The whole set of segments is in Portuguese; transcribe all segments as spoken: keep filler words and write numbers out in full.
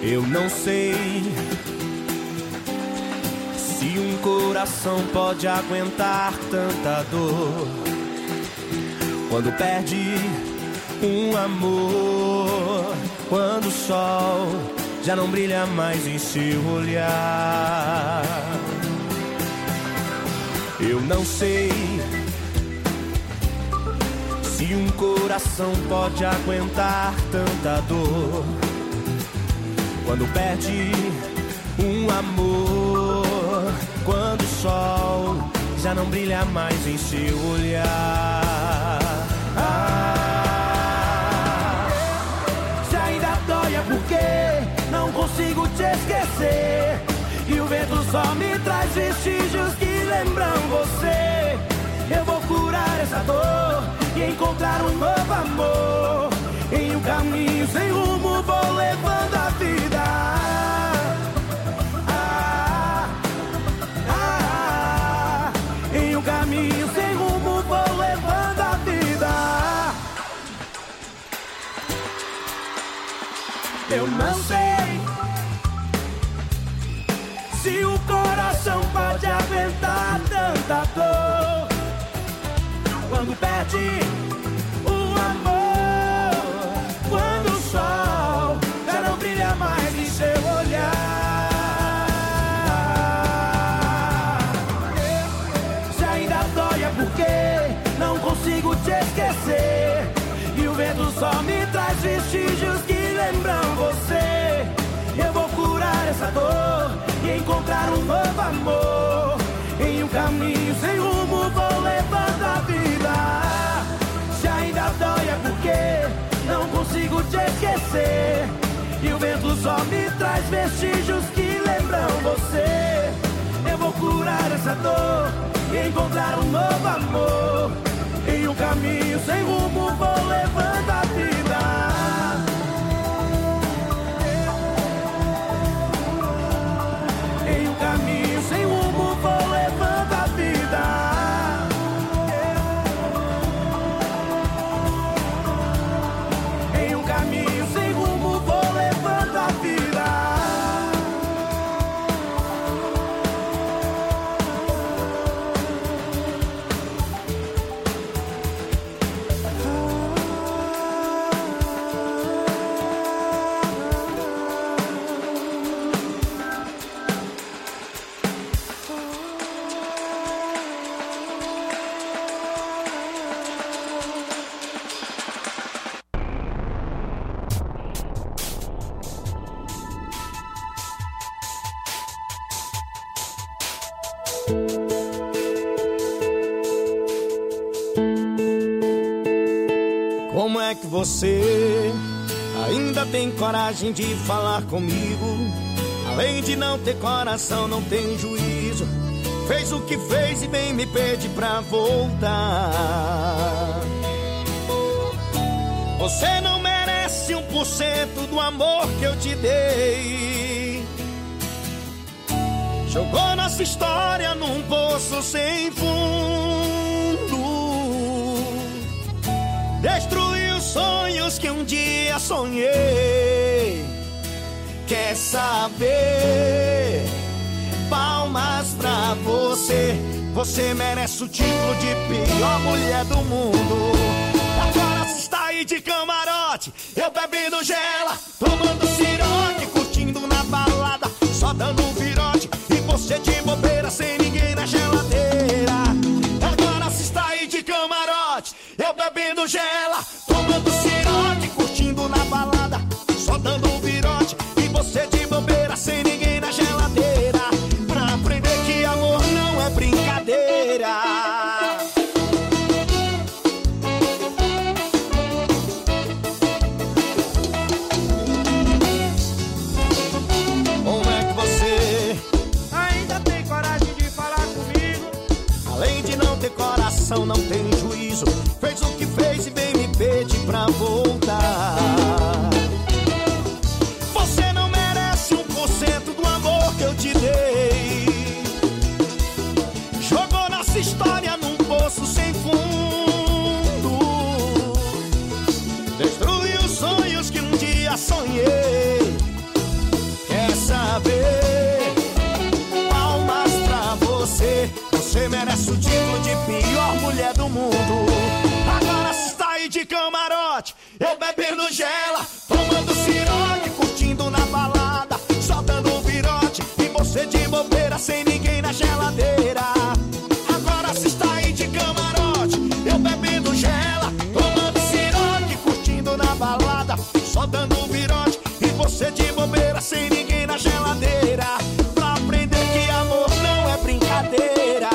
Eu não sei se um coração pode aguentar tanta dor quando perde um amor, quando o sol já não brilha mais em seu olhar. Eu não sei se um coração pode aguentar tanta dor quando perde um amor, quando o sol já não brilha mais em seu olhar. Ah, se ainda dói é porque não consigo te esquecer, e o vento só me traz vestígios que lembram você. Eu vou curar essa dor e encontrar um novo amor. Em um caminho sem rumo vou levando a vida. Ah, ah, ah. Em um caminho sem rumo vou levando a vida. Eu não sei se o coração pode aguentar tanta dor quando perde o amor, quando o sol já não brilha mais em seu olhar. Se ainda dói é porque não consigo te esquecer, e o vento só me traz vestígios que lembram você. Eu vou curar essa dor e encontrar um novo amor. Em um caminho sem rumo vou levando a vida. Se ainda dói é porque não consigo te esquecer, e o vento só me traz vestígios que lembram você. Eu vou curar essa dor e encontrar um novo amor. Em um caminho sem rumo vou levando a vida. Em um caminho sem rumo vou levando a vida. Em um caminho sem rumo vou levando a vida. Como é que você ainda tem coragem de falar comigo? Além de não ter coração, não tem juízo. Fez o que fez e vem me pede pra voltar. Você não merece um por cento do amor que eu te dei. Jogou nossa história num poço sem fundo. Destruiu sonhos que um dia sonhei. Quer saber? Palmas pra você. Você merece o título de pior mulher do mundo. Agora você está aí de camarote, eu bebendo gela, tomando ciroque, curtindo na balada, só dando um virote, e você de bobeira sem ninguém na geladeira. Agora você está aí de camarote, eu bebendo gela, tomando ciroque, curtindo na balada, só dando um virote, e você de bobeira sem ninguém na geladeira. Pra aprender que amor não é brincadeira. Como é que você ainda tem coragem de falar comigo? Além de não ter coração, não tem juízo. Fez o que fez e vem me pedir pra voltar. Você não merece um por cento do amor que eu te dei. Jogou nossa história num poço sem fundo. Destruiu os sonhos que um dia sonhei. eu bebendo gela, tomando ciroque, curtindo na balada, só dando virote, e você de bobeira, sem ninguém na geladeira. Agora se está aí de camarote, eu bebendo gela, tomando ciroque, curtindo na balada, só dando virote, e você de bobeira, sem ninguém na geladeira. Pra aprender que amor não é brincadeira.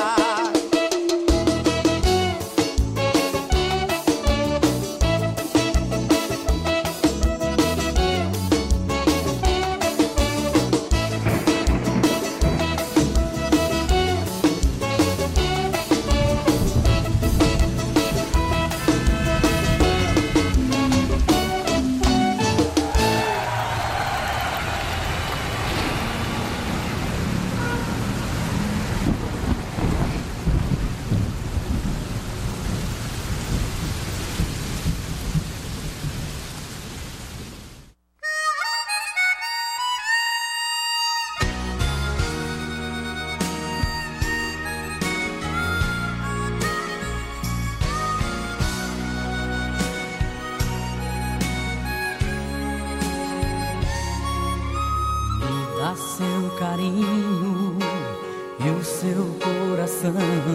Seu carinho e o seu coração,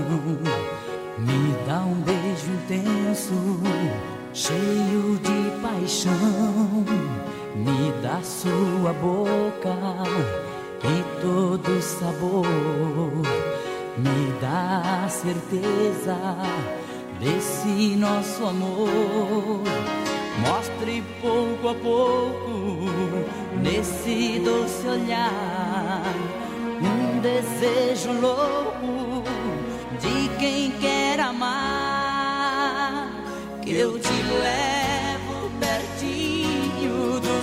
me dá um beijo intenso, cheio de paixão, me dá sua boca e todo sabor, me dá a certeza desse nosso amor. Mostre pouco a pouco nesse doce olhar um desejo louco de quem quer amar, que eu te levo pertinho do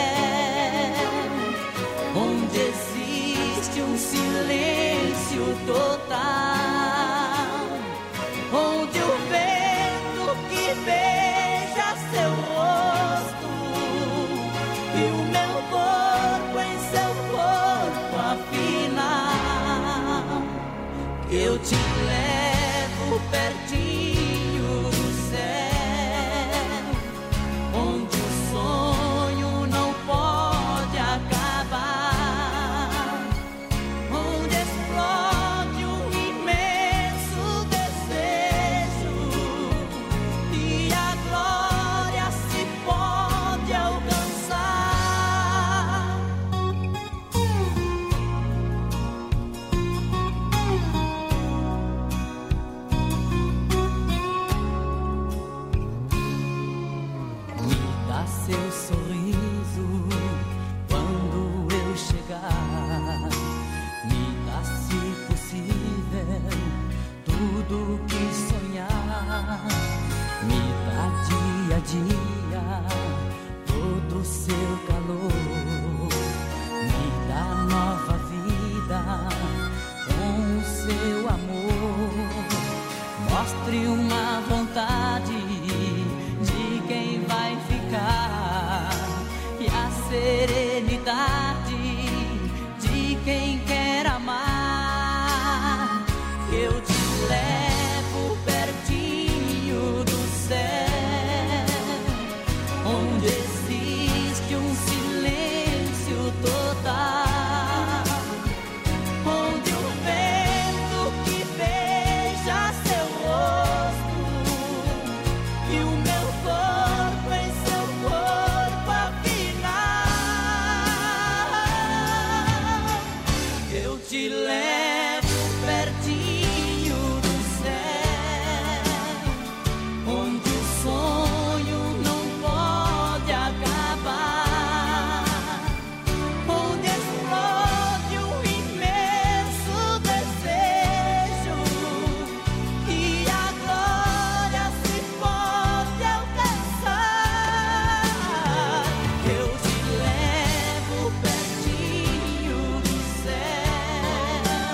céu, onde existe um silêncio total, onde o vento que beija seu rosto e o meu corpo em seu corpo afinal, que eu te levo pertinho do céu, onde o sonho não pode acabar, onde explode um imenso desejo e a glória se pode alcançar. Me dá seu sorriso quando eu chegar, me dá, se possível, tudo que sonhar, me dá dia a dia todo o seu calor, me dá nova vida com o seu amor. Mostre uma vontade de quem vai ficar e a serenidade de quem quer amar, que eu te levo pertinho do céu, onde existe um silêncio total, onde o vento que beija seu rosto e o meu corpo em seu corpo afinal, eu te levo pertinho do céu, onde o sonho não pode acabar, onde explode um imenso desejo e a glória se pode alcançar, que eu te levo pertinho do céu,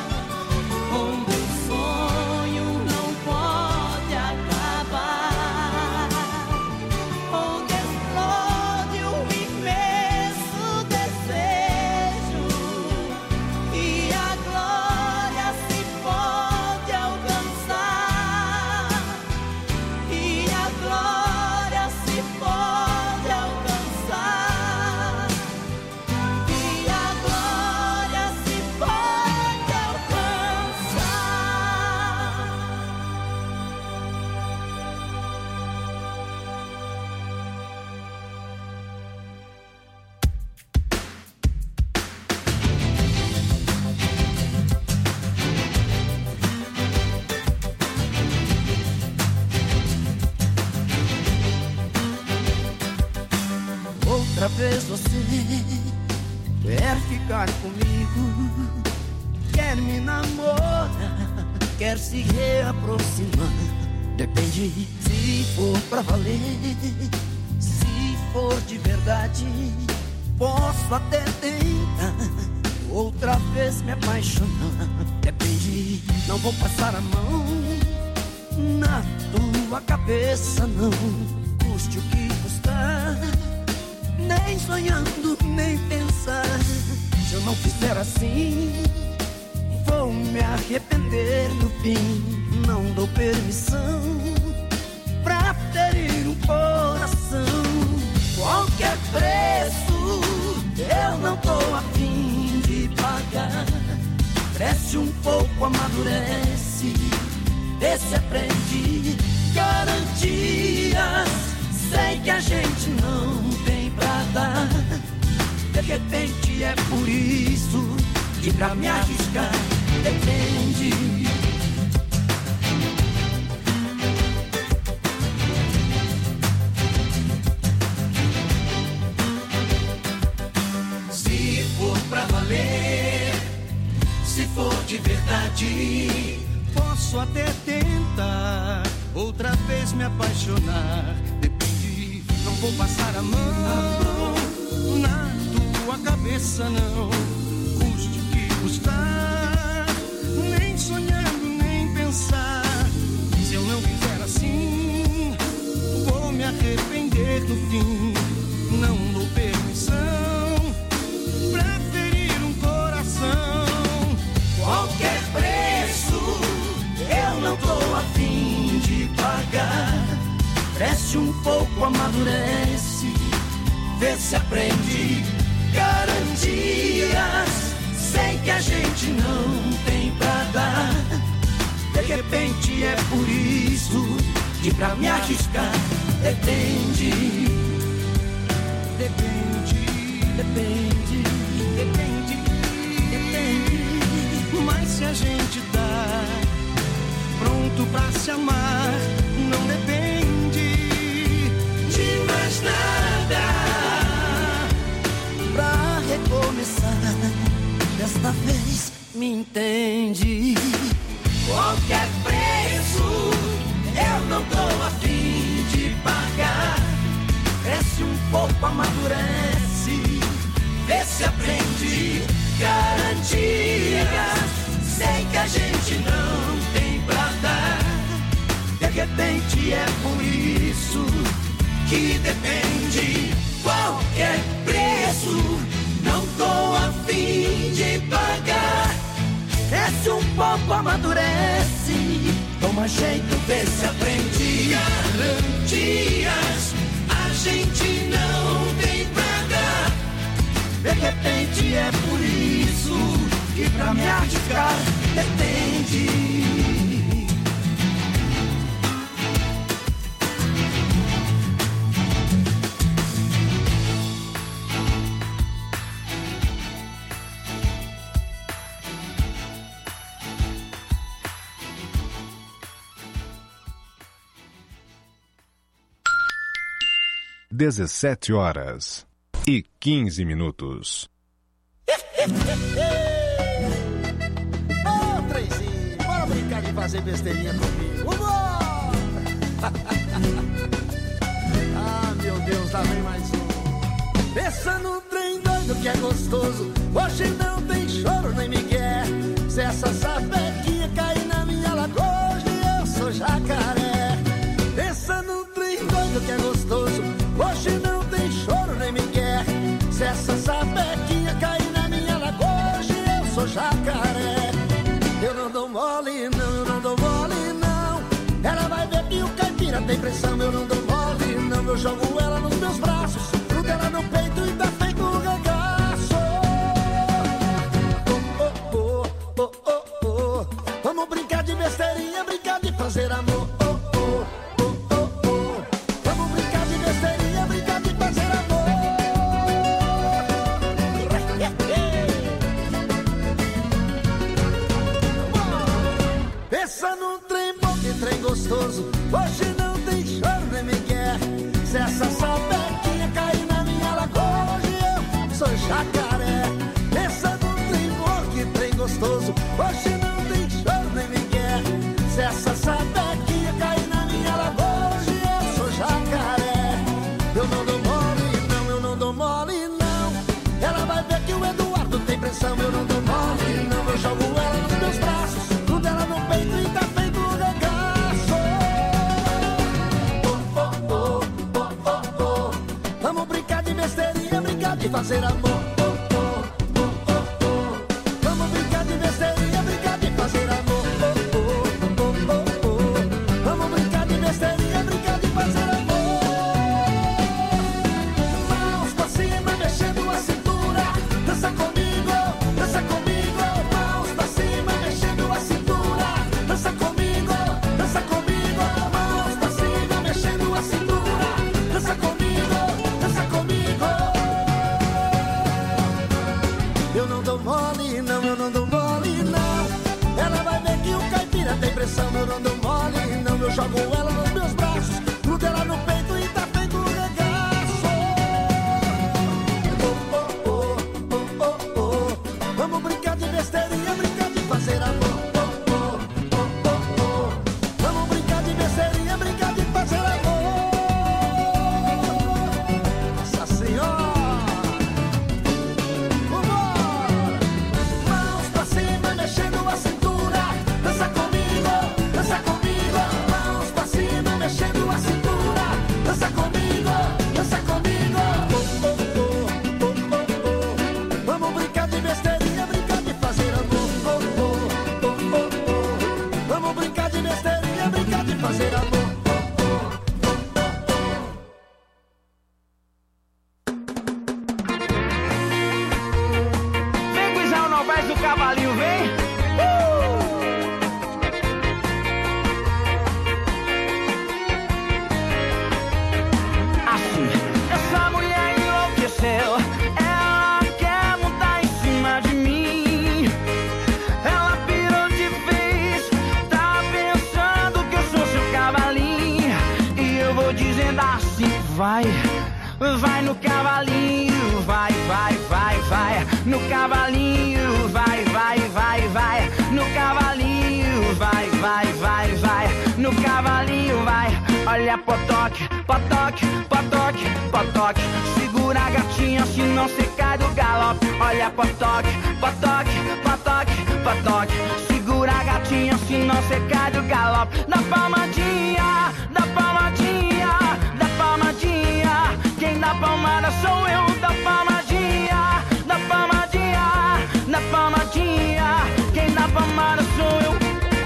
vez você quer ficar comigo, quer me namorar, quer se reaproximar. Depende se for pra valer, se for de verdade. Posso até tentar outra vez me apaixonar. Depende, não vou passar a mão na tua cabeça, não. Custe o que custar, nem sonhando, nem pensar. Se eu não fizer assim, vou me arrepender no fim. Não dou permissão pra ferir um coração. Qualquer preço eu não tô afim de pagar. Cresce um pouco, amadurece, vê se aprende. Garantias, sei que a gente não tem pra dar. De repente é por isso que pra me arriscar depende. Se for pra valer, se for de verdade, posso até tentar outra vez me apaixonar. Depende, não vou passar a mão na tua cabeça, não. Custe o que custar, nem sonhando, nem pensar. Se eu não fizer assim, vou me arrepender no fim. Não dou permissão pra ferir um coração. Qualquer preço eu não tô afim de pagar. Cresce um pouco, amadurece, vê se aprende. Garantias, sei que a gente não tem pra dar. De repente é por isso que pra me arriscar depende. Depende, depende, depende, depende. Mas se a gente tá pronto pra se amar, não depende de mais nada. Pra recomeçar, desta vez me entende. Qualquer preço eu não tô afim de pagar. Cresce um pouco, amadurece, vê se aprende. Garantias, sei que a gente não tem pra dar. De repente é por isso que depende. Qualquer preço não tô afim de pagar. Cresce um pouco, amadurece, toma jeito, vê se aprende. Garantias, a gente não tem pra dar. De repente é por isso que pra me arriscar depende. dezessete horas e quinze minutos. Ô, Trenzinho, bora brincar de fazer besteirinha comigo. Vambora! Ah, meu Deus, lá vem mais um. Pensa no trem doido que é gostoso. Hoje não tem choro nem migué. Se essa sapequinha cair na minha lagoa, hoje eu sou jacaré. Pensa no trem doido que é gostoso. Hoje não tem choro nem migué. Se essa sapequinha cair na minha lagoa, hoje eu sou jacaré. Eu não dou mole não, eu não dou mole não. Ela vai ver que o caipira tem pressão. Eu não dou mole não, eu jogo ela nos meus braços, grudo ela no peito e tá feito um regaço. Oh, oh, oh, oh, oh, oh. Vamos brincar de besteirinha, brincar de fazer amor. Pensa num trem bom, que trem gostoso. Hoje não tem choro nem migué. Se essa sapequinha cair na minha lagoa, hoje não tem choro nem me quer. Se essa sapequinha cair na minha lagoa, hoje eu sou jacaré. Eu não dou mole, não, eu não dou mole, não. Ela vai ver que o Eduardo tem pressão. Eu não dou mole, não, eu jogo ela nos meus braços, tudo ela no peito e tá feito um regaço. Oh, oh, oh, oh, oh, oh. Vamos brincar de besteirinha, brincar de fazer amor. Eu não dou mole, não, eu jogo ela nos meus braços, grudo ela no peito e tá feito um regaço. Oh, oh, oh, oh, oh, oh. Vamos brincar de besteirinha, brincar de fazer amor. Oh, oh, oh, oh, oh. Vamos brincar de besteirinha, brincar de fazer amor. Nossa Senhora. Vambora. Mãos pra cima, mexendo a cintura, dança comigo. Dança comigo, mãos pra cima, mexendo a cintura. Dança comigo, dança comigo. Oh, oh, oh, oh, oh, oh. Vamos brincar de besteirinha, brincar de fazer amor. Oh, oh, oh, oh, oh. Vamos brincar de besteirinha, brincar de fazer amor. Vem, Guizão, não vai do cavalinho, vem. Ela quer montar em cima de mim. Ela pirou de vez, tá pensando que eu sou seu cavalinho. E eu vou dizendo assim, vai, vai no cavalinho, vai, vai, vai, vai. No cavalinho, vai, vai, vai, vai. No cavalinho, vai, vai, vai, vai. No cavalinho, vai. Olha, potoque, potoque, potoque, potoque. Segura a gatinha, se não cê cai do galope. Olha, potoque, potoque, potoque, potoque. Segura a gatinha, se não cê cai do galope. Da palmadinha, da palmadinha, da palmadinha. Quem dá palmada sou eu, da palmadinha, da palmadinha, da palmadinha. Quem dá palmada sou eu.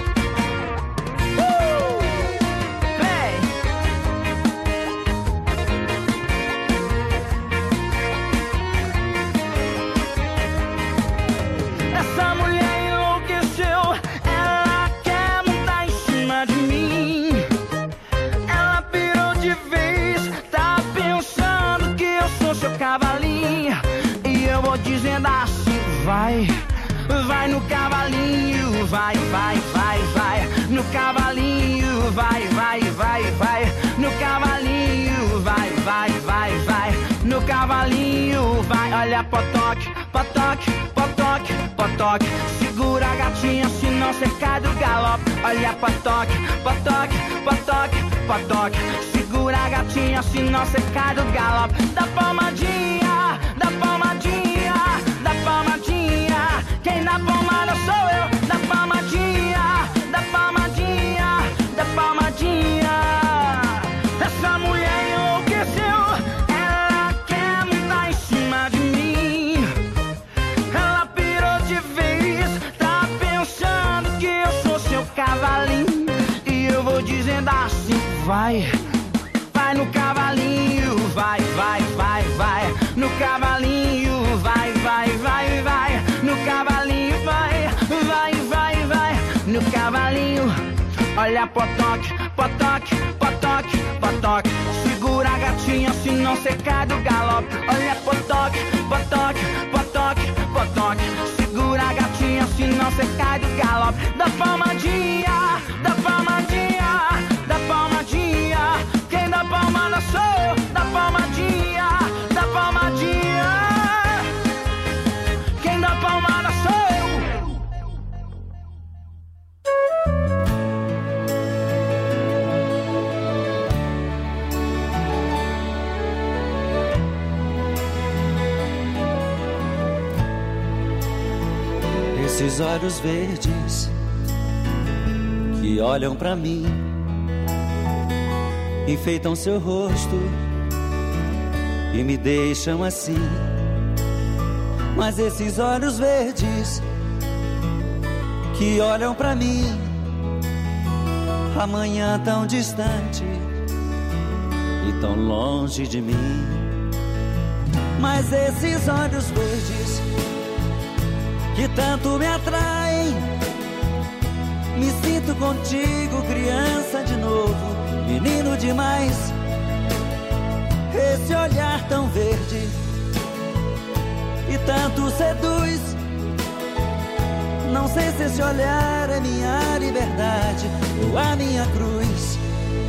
Essa mulher enlouqueceu, ela quer montar em cima de mim. Ela pirou de vez, tá pensando que eu sou seu cavalinho. E eu vou dizendo assim, vai, vai no cavalinho, vai, vai, vai, vai. No cavalinho, vai, vai, vai, vai. No cavalinho, vai, vai, vai, vai. No cavalinho, vai. Olha, potoque, potoque, potoque, potoque. Segura a gatinha, se não cê cai do galope. Olha, potoque, potoque, potoque, potoque. Segura a gatinha, se não cê cai do galope. Da palmadinha, da palmadinha, da palmadinha. Quem dá palmada sou eu. Da palmadinha, da palmadinha, da palmadinha. Essa mulher enlouqueceu, ela quer montar em cima de mim. Ela pirou de vez, tá pensando que eu sou seu cavalinho. E eu vou dizendo assim, vai, vai no cavalinho, vai, vai, vai, vai. No cavalinho, vai, vai, vai, vai. No cavalinho, vai, vai, vai, vai. No cavalinho, olha, potoque, potoque, potoque, potoque. Segura a gatinha, se não cê cai do galope. Olha, potoque, potoque, potoque, potoque. Segura a gatinha, se não cê cai do galope. Da palmadinha, da palmadinha, da palmadinha. Quem dá palmada sou eu. Da palmadinha, da palmadinha. Quem dá palmada sou eu. Esses olhos verdes que olham pra mim, enfeitam seu rosto e me deixam assim. Mas esses olhos verdes que olham pra mim, amanhã tão distante e tão longe de mim. Mas esses olhos verdes que tanto me atraem, me sinto contigo, criança de novo, menino demais. Esse olhar tão verde e tanto seduz, não sei se esse olhar é minha liberdade ou a minha cruz.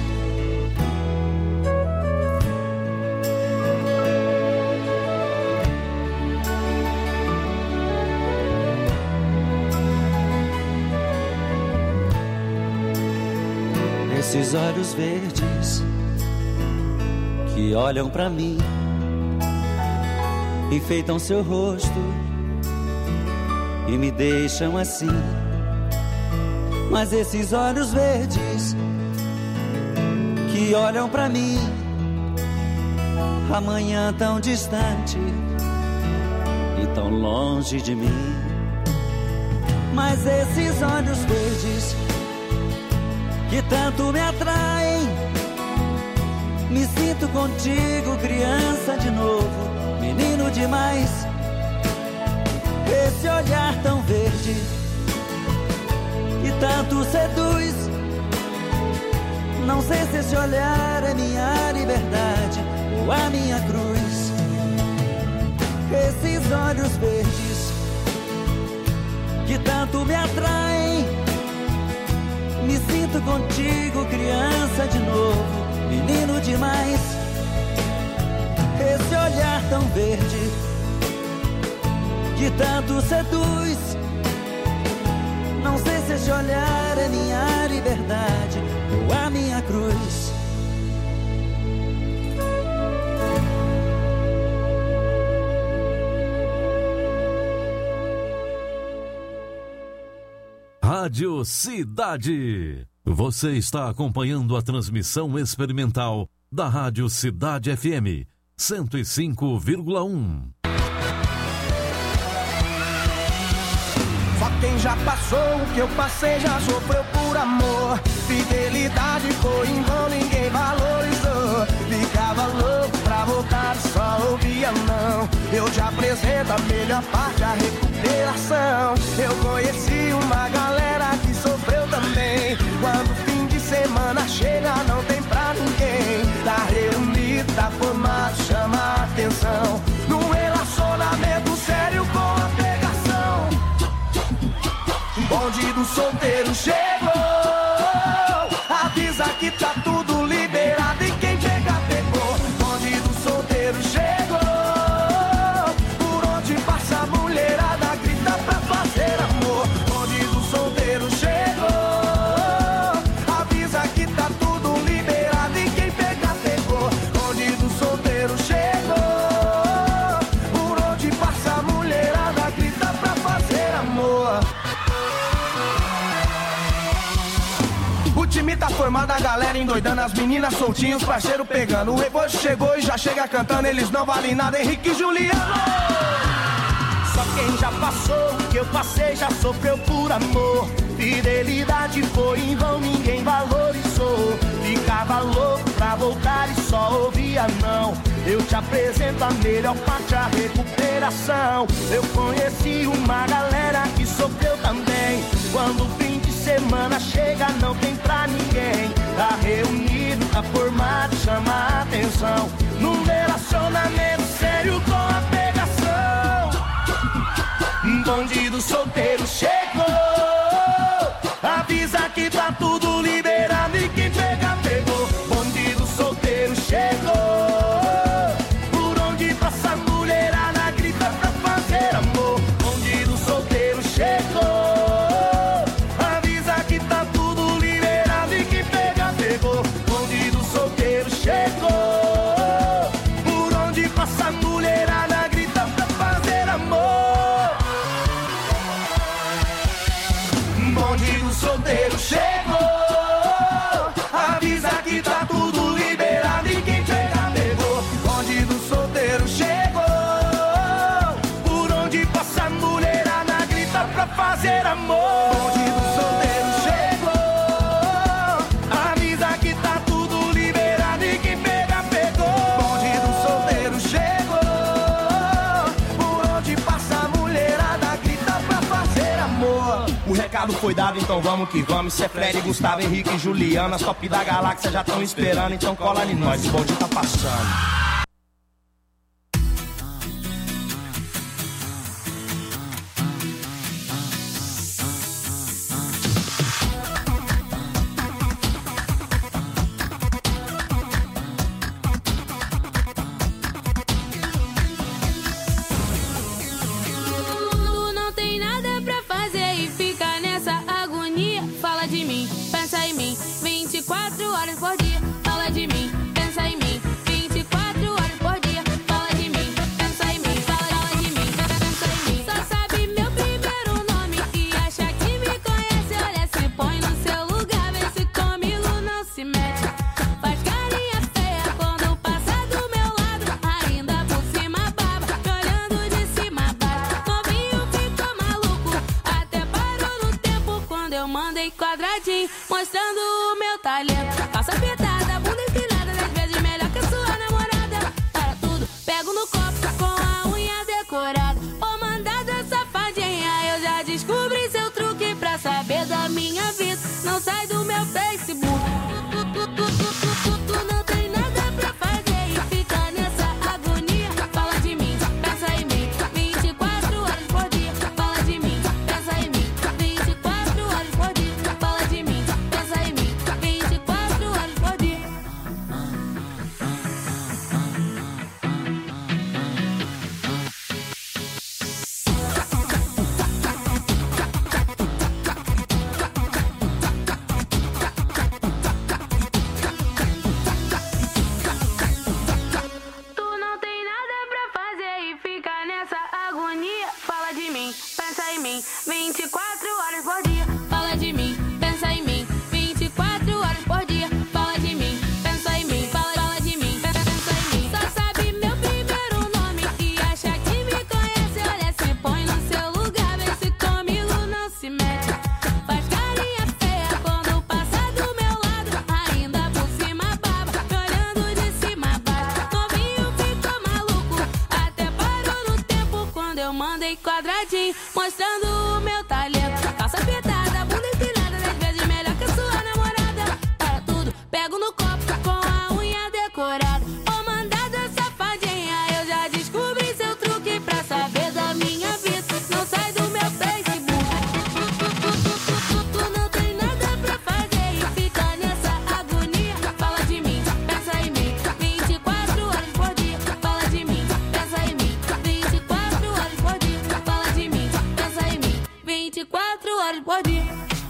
Esses olhos verdes que olham pra mim, enfeitam seu rosto e me deixam assim. Mas esses olhos verdes que olham pra mim, amanhã tão distante e tão longe de mim. Mas esses olhos verdes que tanto me atraem, me sinto contigo, criança de novo, menino demais. Esse olhar tão verde e tanto seduz, não sei se esse olhar é minha liberdade ou a minha cruz. Esses olhos verdes que tanto me atraem, me sinto contigo, criança de novo, menino demais. Esse olhar tão verde que tanto seduz, não sei se esse olhar é minha liberdade ou a minha cruz. Rádio Cidade. Você está acompanhando a transmissão experimental da Rádio Cidade F M cento e cinco vírgula um. Só quem já passou o que eu passei já sofreu por amor. Fidelidade foi em vão, ninguém valorizou. Ficava louco pra voltar e só ouvia não. Eu te apresento a melhor parte, a recuperação. Eu conheci uma galera que sofreu também. Quando o fim de semana chega não tem pra ninguém. Tá reunido, tá formado, chama a atenção. Num relacionamento sério com a pegação. O bonde do solteiro chegou. Avisa que tá tudo liberado e quem pegar pegou. O bonde do solteiro chegou. Por onde passa a mulherada grita pra fazer amor. O bonde do solteiro chegou. Avisa que tá tudo liberado e quem pegar pegou. O bonde do solteiro chegou. Por onde passa a mulherada grita pra fazer amor. O time tá formado, a galera endoidando, as meninas soltinhos, parceiro pegando. O Revojo chegou e já chega cantando, eles não valem nada, Henrique e Juliano. Só quem já passou o que eu passei já sofreu por amor. Fidelidade foi em vão, ninguém valorizou. Ficava louco pra voltar e só ouvia não. Eu te apresento a melhor parte, a recuperação. Eu conheci uma galera que sofreu também. Quando o fim de semana chega não tem pra ninguém. Tá reunido, tá formado, chama a atenção. Num relacionamento sério com a pegação. Um bandido solteiro chegou. Avisa que tá tudo liberado e quem pega pegou. Bandido solteiro chegou. Por onde passa a mulherada grita pra fazer amor. Bandido solteiro chegou. Avisa que tá tudo liberado e quem pega pegou. Bandido solteiro chegou. Por onde passa a mulherada grita pra fazer amor. bonde do solteiro chegou. Avisa que tá tudo liberado e quem pegar pegou. Bonde do solteiro chegou. Por onde passa a mulherada grita pra fazer amor. Bonde do solteiro chegou. Avisa que tá tudo liberado e quem pegar pegou. Bonde do solteiro chegou. Por onde passa a mulherada grita pra fazer amor. O recado foi dado, então vamos que vamos. Cê é Fred, Gustavo, Henrique e Juliana. As top da galáxia já tão esperando, então cola em nós, o bonde tá passando. Mostrando o meu talento. Passa apertada, bunda empinada, dez vezes melhor que a sua namorada. Para tudo, pego no copo com a unha decorada. Ô mandada safadinha, eu já descobri seu truque pra saber da minha vida. Não sai do meu Facebook. Tu, tu, tu, tu, tu, tu, tu não tem nada pra fazer e fica nessa agonia. Fala de mim, pensa em mim, vinte e quatro horas por dia. Fala de mim, pensa em mim, vinte e quatro horas por dia. Fala de mim, pensa em mim, vinte e quatro horas por dia. Tu não tem nada pra fazer e fica nessa agonia. Fala de mim, pensa em mim, vinte e quatro horas por dia. Fala de mim, pensa em mim, vinte e quatro horas por dia. Fala de mim, pensa em mim, fala, fala de mim, pensa em mim. Só sabe meu primeiro nome e acha que me conhece. Olha, se põe no seu lugar, vê se comigo não se mete. Faz carinha feia quando passa do meu lado. Ainda por cima baba, me olhando de cima a baixo. Novinho ficou maluco, até parou no tempo quando eu mandei quadradinho, mostrando o meu talento. Calça apertada, bunda empinada, dez vezes melhor que a sua namorada. Para tudo, pego no copo com a unha decorada. Ô mandada safadinha, eu já descobri seu truque pra saber da minha vida. Não sai do meu Facebook. Tu não tem nada pra fazer e fica nessa agonia. Fala de mim, pensa em mim, vinte e quatro horas por dia. Fala de mim, pensa em mim, vinte e quatro horas por dia. Fala de mim, pensa em mim, vinte e quatro horas por dia.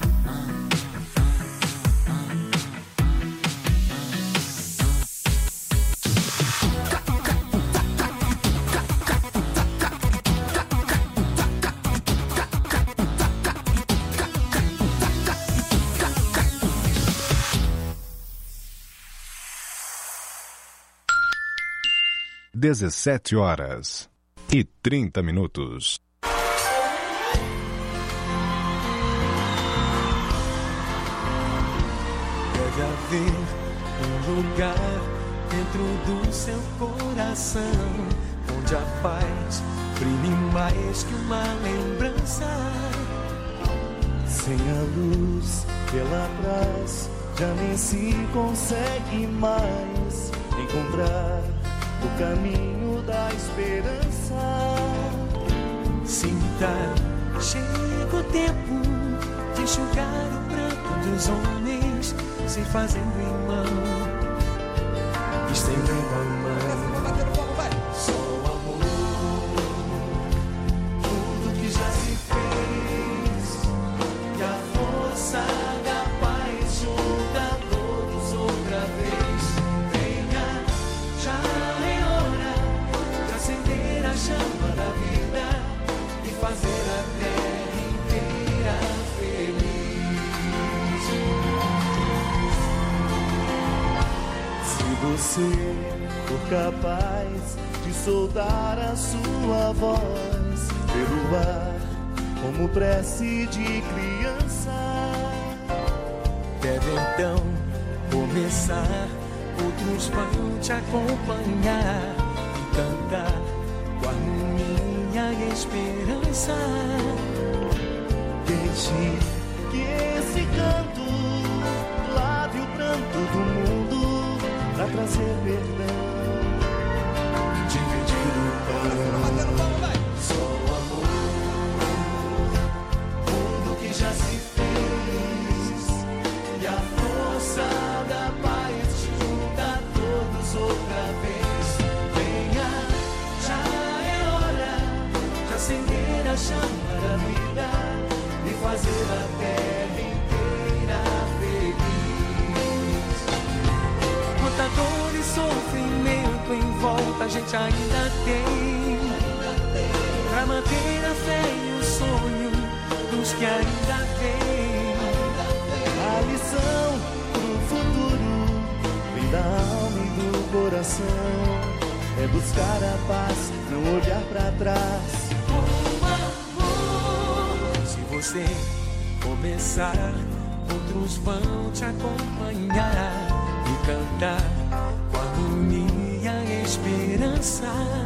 dezessete horas e trinta minutos. Deve haver um lugar dentro do seu coração onde a paz brilhe mais que uma lembrança. Sem a luz pela trás, já nem se consegue mais encontrar o caminho da esperança. Sinta, chega o tempo de enxugar o pranto dos homens, se fazendo irmão, estendendo a mão. Só o amor, tudo que já se fez, e a força da paz junta todos outra vez. Venha, já é hora de acender a chama da vida e fazer a terra inteira feliz. você for capaz de soltar a sua voz pelo ar, como prece de criança, deve então começar. Outros vão te acompanhar e cantar com harmonia e esperança. Deixe que esse canto lave o pranto do mundo pra trazer perdão, dividir o pão. Só o amor, tudo que já se fez, e a força da paz junta todos outra vez. Venha, já é hora de acender a chama da vida e fazer a terra inteira feliz. Quanta dor e sofrimento em volta a gente ainda tem, pra manter a fé e o sonho dos que ainda vêm. A lição pro futuro vem da alma e do coração, é buscar a paz, não olhar pra trás. Se você começar, outros vão te acompanhar e cantar com harmonia e esperança.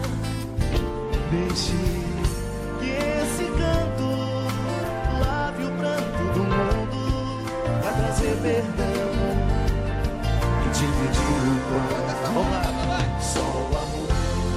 Deixe que esse canto lave o pranto do mundo pra trazer perdão e dividir o pão. Vamos lá, só o amor,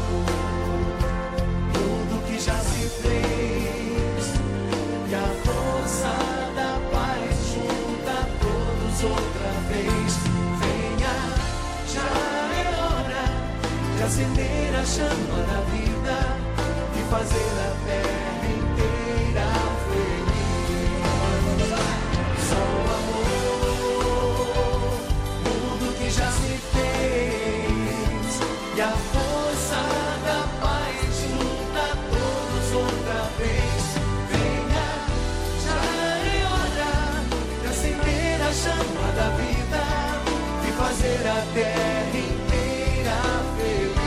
tudo que já se fez, e a força da paz junta todos outra vez. Venha, já é hora de acender a chama da vida e fazer a terra inteira feliz. Só o amor, tudo que já se fez, e a força da paz junta todos outra vez. Venha, já é hora de acender a chama da vida e fazer a terra inteira feliz.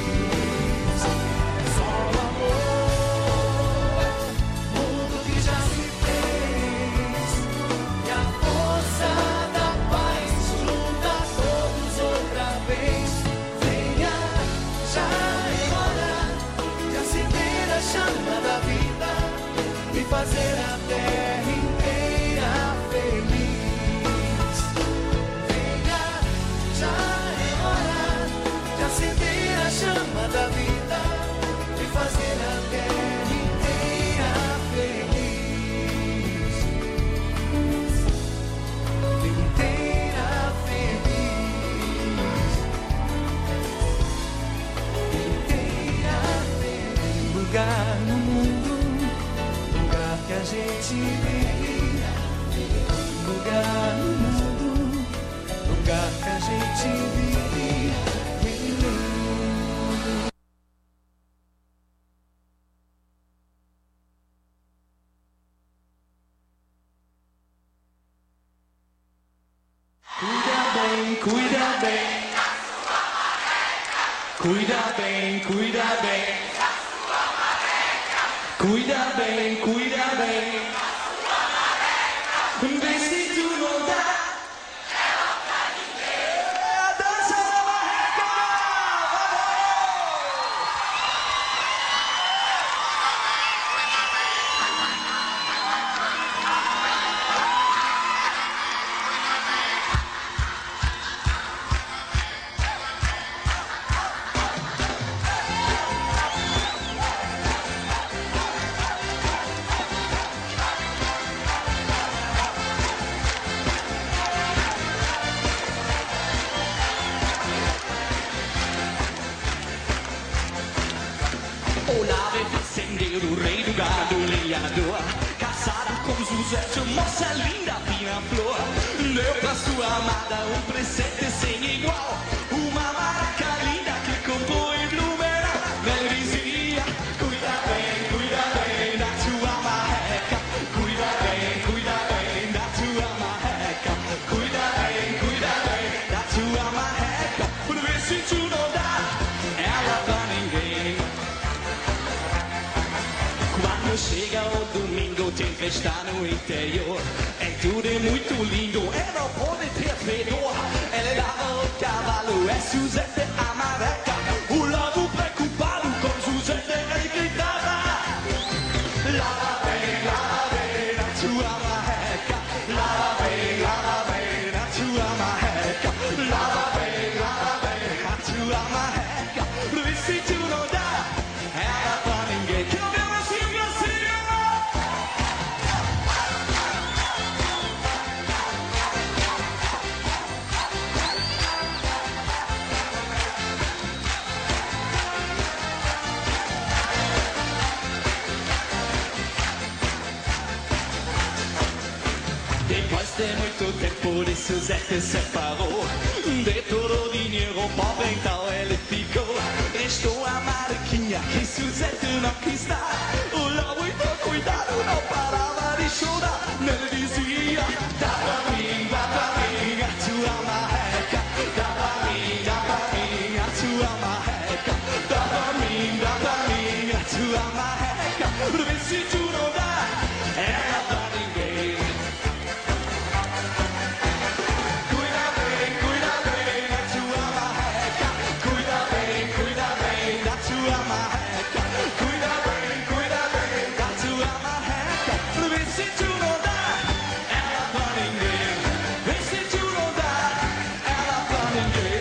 Só o amor, tudo que já se fez, e a força da paz junta todos outra vez. Venha, já é hora de acender a chama da vida e fazer a terra inteira feliz. Venha, já é hora de acender a chama da vida e fazer a terra inteira feliz. Inteira feliz. Inteira feliz. Lugar no mundo, lugar que a gente vive. Lugar no mundo, lugar que a gente vive. Cuida bem, cuida bem. Cuida bem, cuida bem. Cuida bem, cuida bem. Vê se tu não dá. É a dança da marreca. Olave fazendeiro, rei do gado, lenhador, casado com José, moça linda, fina flor. Deu pra sua amada um presente sem igual, uma maraca linda que comprou em Blumenau. Ela dizia, cuida bem, cuida bem da tua marreca. Cuida bem, cuida bem da tua marreca. Cuida bem, cuida bem da tua marreca. Por ver se tem festa no interior. É tudo é muito lindo, é não pode ter fedor. Ela lava o cavalo, é Suzette a marreca. O lobo preocupado com Suzette, ele gritava: lava bem, lava bem na tua marreca. Lava bem, lava bem na tua marreca. Lava bem, lava bem na tua marreca. Vê se tu não dá ela pra ninguém. Que eu vejo assim, assim. Depois de muito tempo de Suzette separou. De todo o dinheiro pobre então ele ficou. Restou a mariquinha que Suzette não quis dar. O lobo então cuidado não parava de chorar. Ele dizia: dá pra mim, dá pra mim a tua marreca. Dá pra mim, dá pra mim a tua marreca. Dá pra mim, dá pra mim a tua marreca. Vê se tu não dá ela pra ninguém. Cuida bem, cuida bem da tua marreca. Cuida bem, cuida bem da tua marreca. Cuida bem, cuida bem da tua marreca. Vê se tu não dá ela pra ninguém. Vê se tu não dá ela pra ninguém.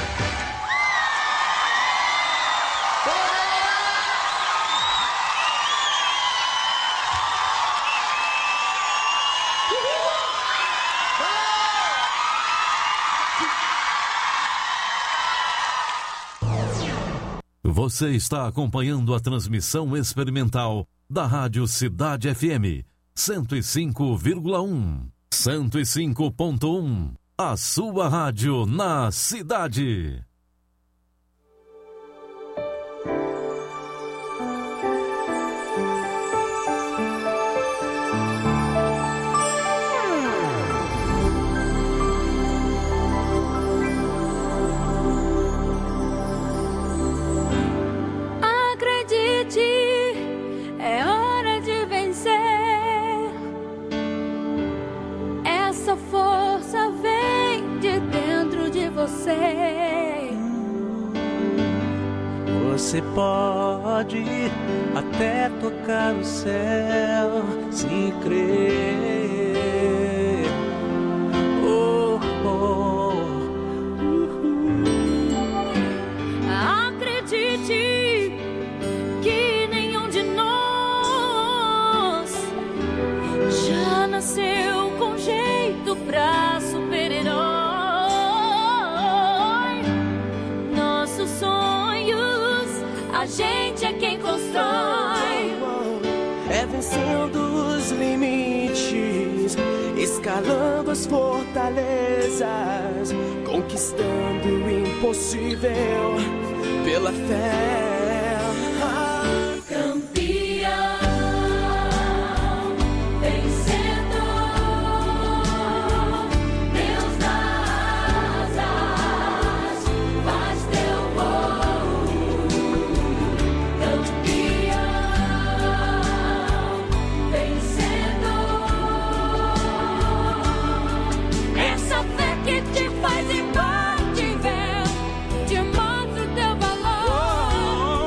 Você está acompanhando a transmissão experimental da Rádio Cidade F M cento e cinco vírgula um. cento e cinco ponto um. A sua rádio na cidade. É hora de vencer. Essa força vem de dentro de você. Você pode até tocar o céu se crer. Oh, oh. Uhul. Acredite que nenhum de nós já nasceu com jeito pra super-herói. Nossos sonhos, a gente é quem constrói. É vencendo os limites, escalando as fortalezas, conquistando o impossível pela fé. Campeão, vencendo, Deus das asas, faz teu voo. Campeão, vencendo, essa fé que te faz imbatível, te mostra o teu valor.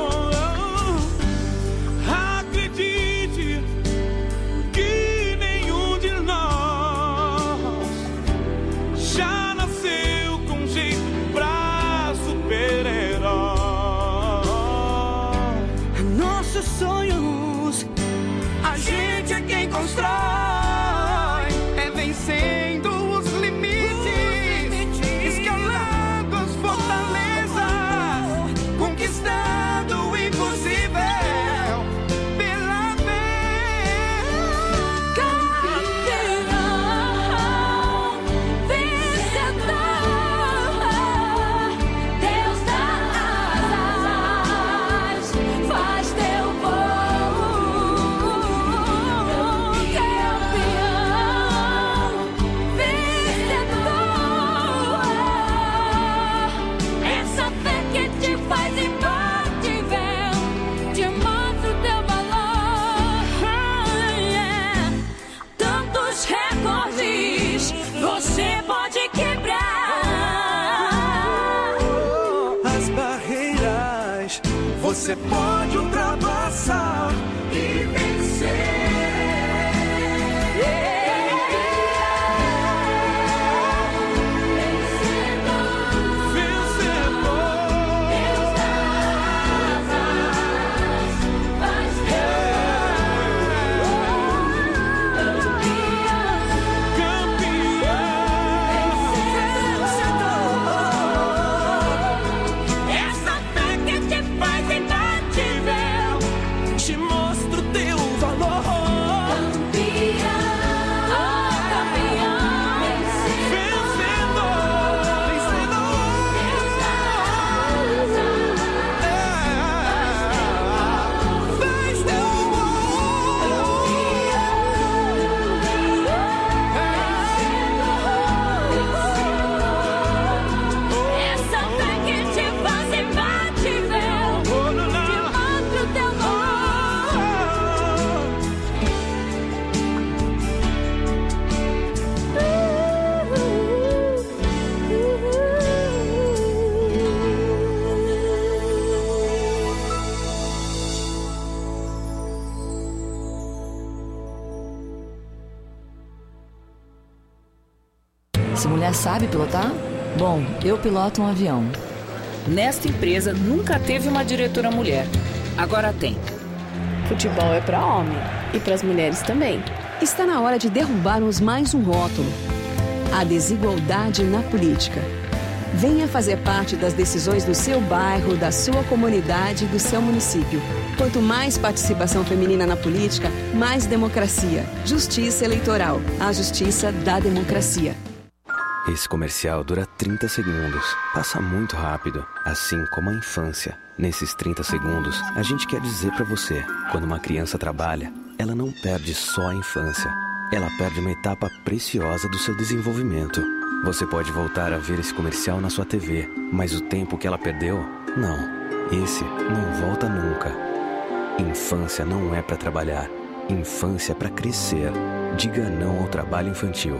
você pode ultrapassar e vencer. Essa mulher sabe pilotar? Bom, eu piloto um avião. Nesta empresa nunca teve uma diretora mulher. Agora tem. Futebol é para homem e para as mulheres também. Está na hora de derrubarmos mais um rótulo: a desigualdade na política. Venha fazer parte das decisões do seu bairro, da sua comunidade e do seu município. Quanto mais participação feminina na política, mais democracia. Justiça Eleitoral. A justiça da democracia. Esse comercial dura trinta segundos. Passa muito rápido, assim como a infância. Nesses trinta segundos, a gente quer dizer pra você: quando uma criança trabalha, ela não perde só a infância. Ela perde uma etapa preciosa do seu desenvolvimento. Você pode voltar a ver esse comercial na sua T V, mas o tempo que ela perdeu, não. Esse não volta nunca. Infância não é pra trabalhar. Infância é pra crescer. Diga não ao trabalho infantil.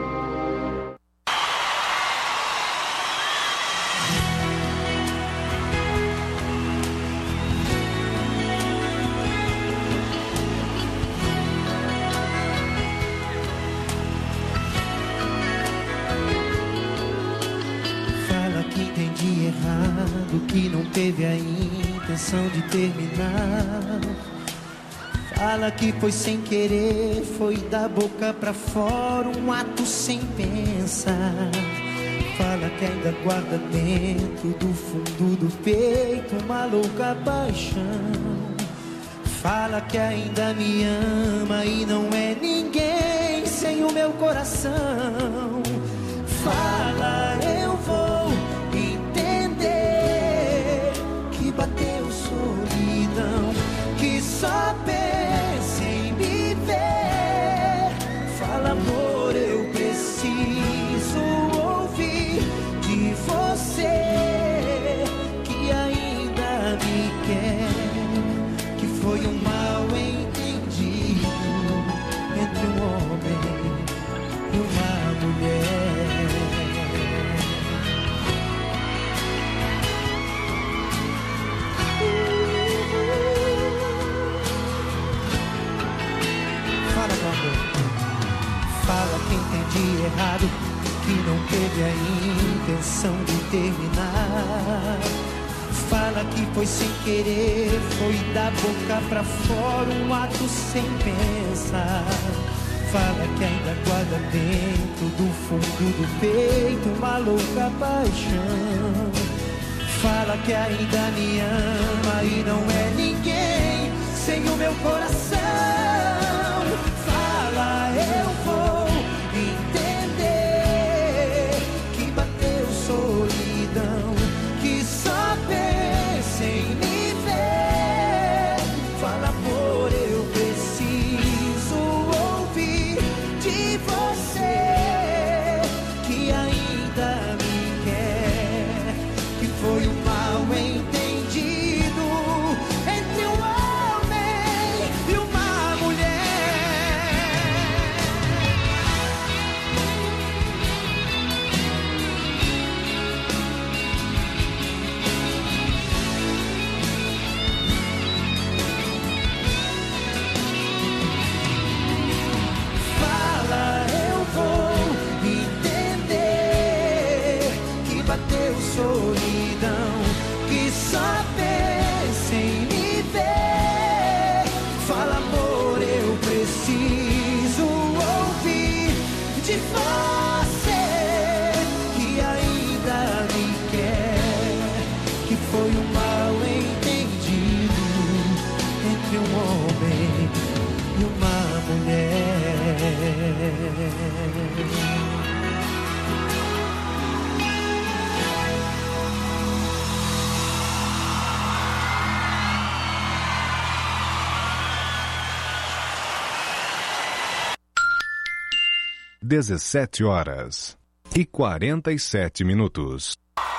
Que não teve a intenção de terminar. Fala que foi sem querer, foi da boca pra fora, um ato sem pensar. Fala que ainda guarda dentro do fundo do peito uma louca paixão. Fala que ainda me ama e não é ninguém sem o meu coração. Fala, eu vou bateu solidão, que só pensa em me ver. Fala, amor, eu preciso ouvir de você, que ainda me quer, que foi um mal entendido entre um homem e uma mulher. Fala que entendi errado, que não teve a intenção de terminar. Fala que foi sem querer, foi da boca pra fora, um ato sem pensar. Fala que ainda guarda dentro do fundo do peito uma louca paixão. Fala que ainda me ama e não é ninguém sem o meu coração. Fala, eu vou entender que bateu solidão, que só pensa em me ver. Fala, amor, eu preciso ouvir de você, que ainda me quer, que foi um mal entendido entre um homem e uma mulher. você que ainda me quer, que foi um mal entendido entre um homem e uma mulher. dezessete horas e quarenta e sete minutos.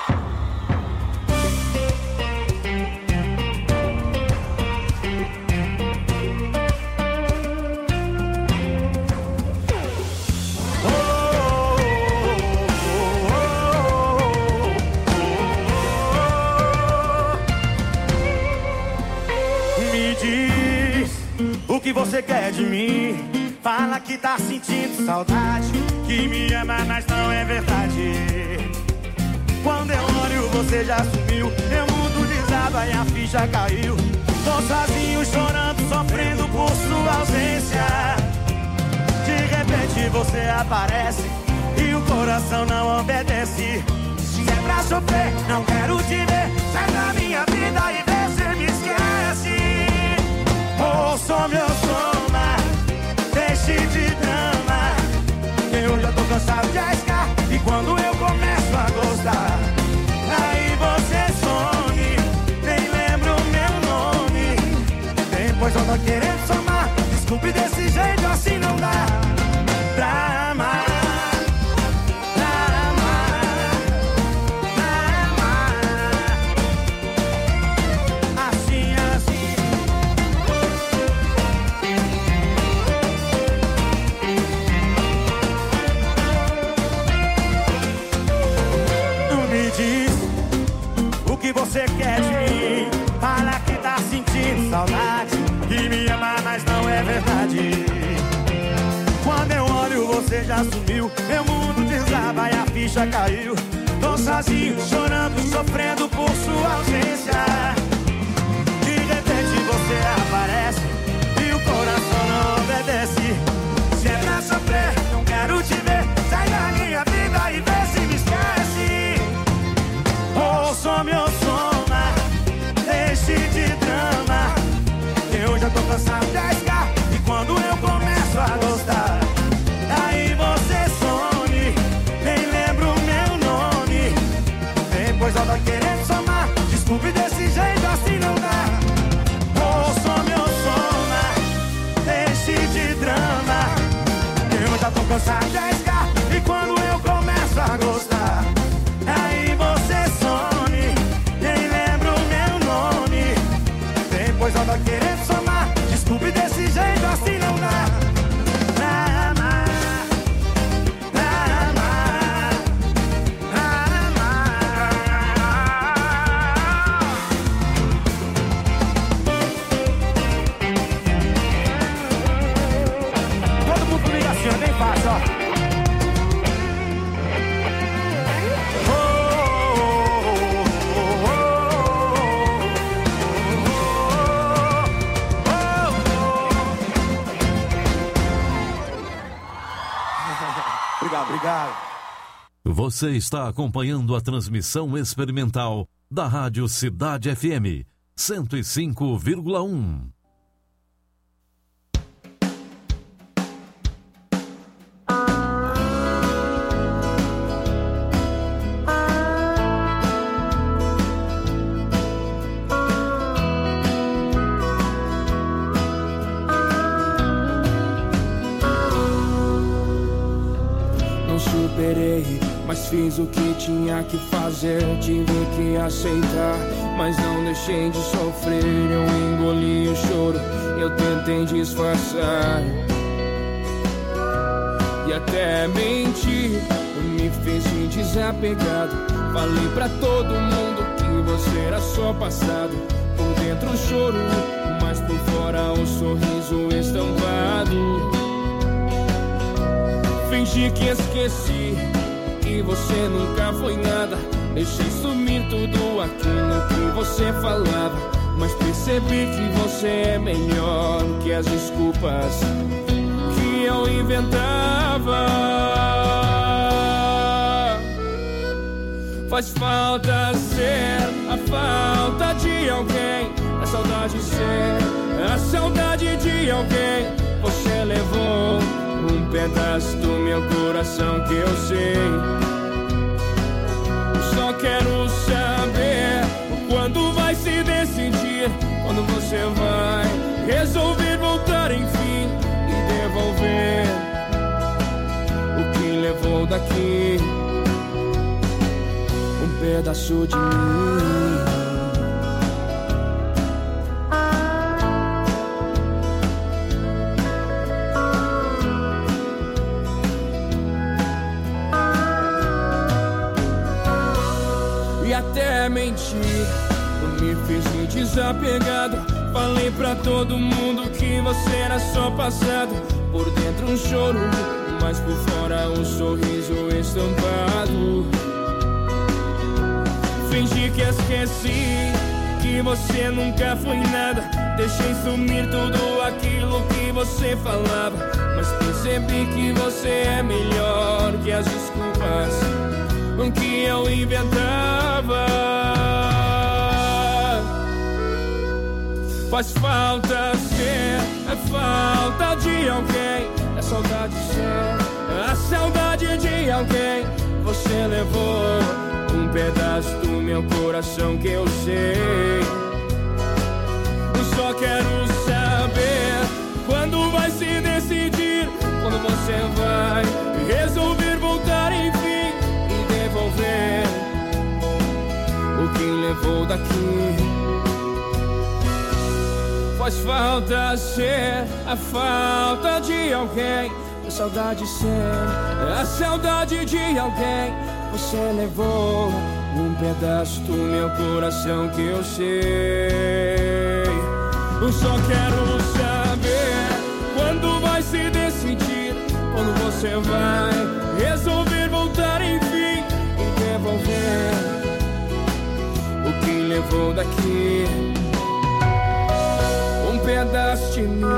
Me diz o que você quer de mim. Fala que tá sentindo saudade, que me ama, mas não é verdade. Quando eu olho você já sumiu, meu mundo desaba e a ficha caiu. Tô sozinho chorando, sofrendo por sua ausência. De repente você aparece e o coração não obedece. Se é pra sofrer, não quero te ver. Sai da minha vida e vê se me esquece. Ouça meu soma, deixe de drama. Eu já tô cansado de arriscar, e quando eu começo a gostar, aí você some, nem lembra o meu nome. Depois eu tô querendo somar. Desculpe, desse jeito assim não dá pra amar. Que você quer de mim. Fala que tá sentindo saudade, que me ama, mas não é verdade. Quando eu olho você já sumiu, meu mundo desaba e a ficha caiu. Tô sozinho, chorando, sofrendo por sua ausência. De repente você aparece e o coração não obedece. Se é pra sofrer, não quero te ver. Sai da minha vida e vê se me esquece. Ouça meu soma, deixe de drama. Eu já tô cansado de arriscar, e quando eu começo a gostar, aí você some, nem lembra o meu nome. Depois eu tô querendo somar. Desculpe, desse jeito assim não dá. Ouça meu soma, deixe de drama. Eu já tô cansado de arriscar, e quando eu começo a gostar, aí você some, nem lembra o meu nome. Depois eu tô querendo somar. Desculpe, desse jeito assim não dá pra amar, pra amar, pra amar. Todo mundo comigo assim, é bem fácil, ó. Obrigado, obrigado. Você está acompanhando a transmissão experimental da Rádio Cidade F M cento e cinco vírgula um. Superei, mas fiz o que tinha que fazer. Tive que aceitar, mas não deixei de sofrer. Eu engoli o choro, eu tentei disfarçar e até mentir. Me fiz de desapegado. Falei pra todo mundo que você era só passado. Por dentro o choro, mas por fora o sorriso estampado. Fingi que esqueci, que você nunca foi nada. Deixei sumir tudo aquilo que você falava, mas percebi que você é melhor que as desculpas que eu inventava. Faz falta ser a falta de alguém, a saudade ser a saudade de alguém. Você levou um pedaço do meu coração que eu sei. Só quero saber quando vai se decidir, quando você vai resolver voltar enfim e devolver o que levou daqui, um pedaço de mim. E até mentir, me fiz de desapegado. Falei pra todo mundo que você era só passado. Por dentro um choro, mas por fora um sorriso estampado. Fingi que esqueci, que você nunca foi nada. Deixei sumir tudo aquilo que você falava. Mas percebi que você é melhor que as desculpas que eu inventava. Faz falta ser a falta de alguém, a saudade ser a saudade de alguém. Você levou um pedaço do meu coração que eu sei. Eu só quero saber quando vai se decidir, quando você vai resolver voltar enfim e devolver o que levou daqui. Faz falta ser a falta de alguém, a saudade ser a saudade de alguém. Você levou um pedaço do meu coração que eu sei. Eu só quero saber quando vai se decidir, quando você vai resolver voltar enfim e devolver o que levou daqui, um pedaço de mim.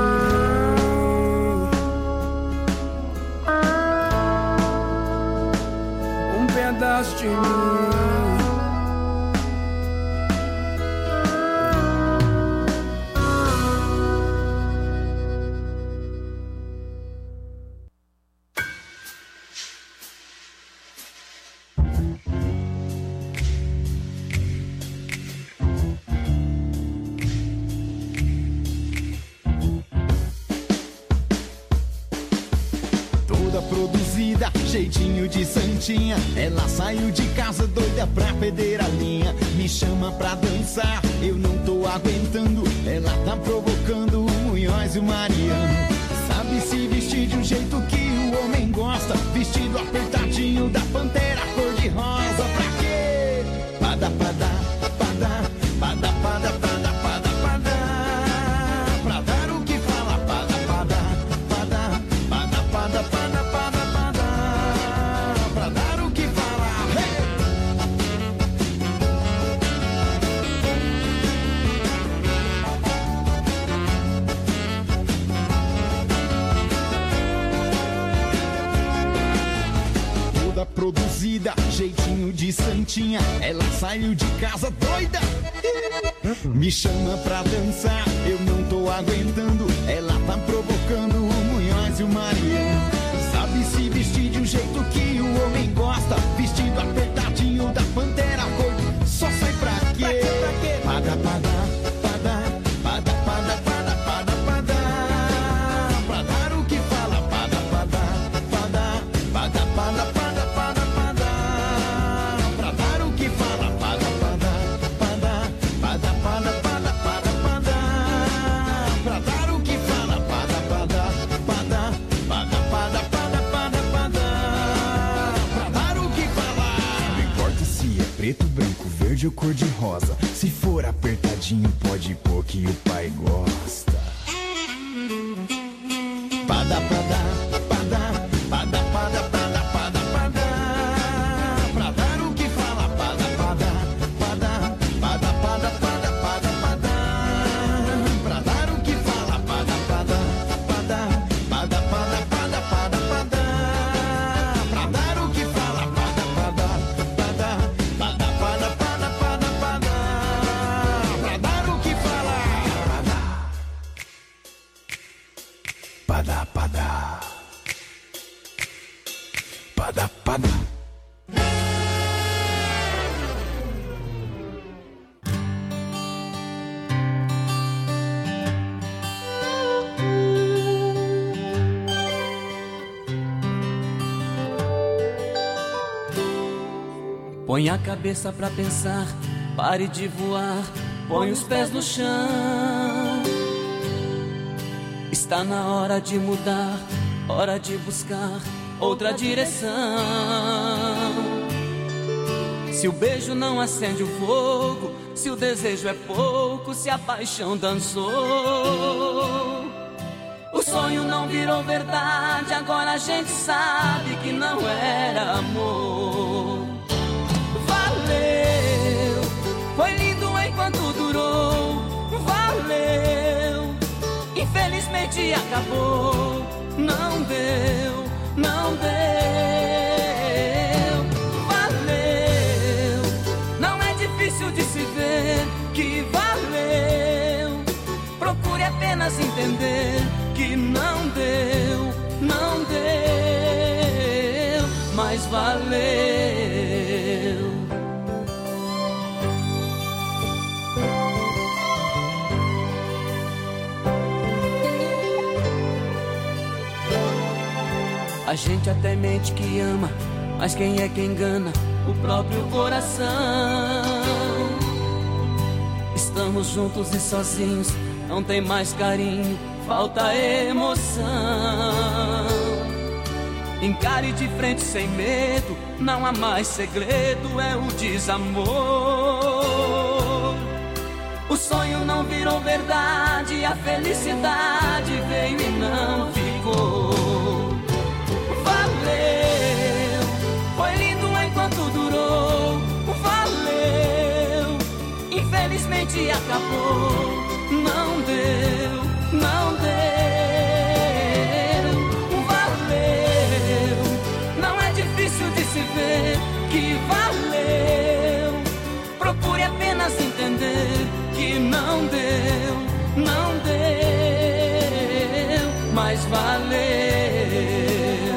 Um pedaço de mim. Jeitinho de santinha, ela saiu de casa doida pra perder a linha. Me chama pra dançar, eu não tô aguentando. Ela tá provocando o Munhoz e o Mariano. Sabe se vestir de um jeito que o homem gosta, vestido apertadinho da Pantera cor de rosa. Pra quê? Pada, pada, pada, pada, pada, pada, pada, pada. Pra dar o que fala, pada, pada, pada, pada, pada, pada, pada. Produzida, jeitinho de santinha, ela saiu de casa doida. Me chama pra dançar, eu não tô aguentando. Ela tá provocando o Munhoz e o Mariano. Sabe se vestir de um jeito que o homem gosta, vestido apertadinho da Pantera cor. Só sai pra quê? Pada, pada, pada, pada, pada, pada, pada, pada. Pra dar o que fala, pada, pada, pada, pada, pada, pada. Preto, branco, verde ou cor de rosa. Se for apertadinho, pode pôr que o pai gosta. Pada, pada, pada, pada, pada, pada, pada, pada. Pra dar o que fala, pada, pada, pada, pada, pada, pada, pada, pada. Pra dar o que fala, pada, pada, pada, pada, pada, pada, pada, pada. Pra dar o que fala, pada, pada, pada, pada. pada, pada. Põe a cabeça pra pensar, pare de voar, põe os pés no chão. Está na hora de mudar, hora de buscar outra direção. Se o beijo não acende o fogo, se o desejo é pouco, se a paixão dançou. O sonho não virou verdade, agora a gente sabe que não era amor. Valeu, foi lindo enquanto durou. Valeu, infelizmente acabou. Não deu, não deu. Valeu, não é difícil de se ver que valeu. Procure apenas entender que não deu, não deu, mas valeu. A gente até mente que ama, mas quem é que engana? O próprio coração. Estamos juntos e sozinhos, não tem mais carinho, falta emoção. Encare de frente sem medo, não há mais segredo, é o desamor. O sonho não virou verdade, a felicidade veio e não ficou. Valeu, foi lindo enquanto durou. Valeu, infelizmente acabou. Não deu, não deu. Valeu, não é difícil de se ver que valeu. Procure apenas entender que não deu, não deu, mas valeu.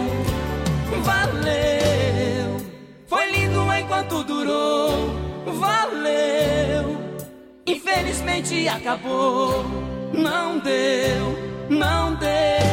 Valeu, foi lindo enquanto durou. Valeu, infelizmente acabou. Não deu, não deu.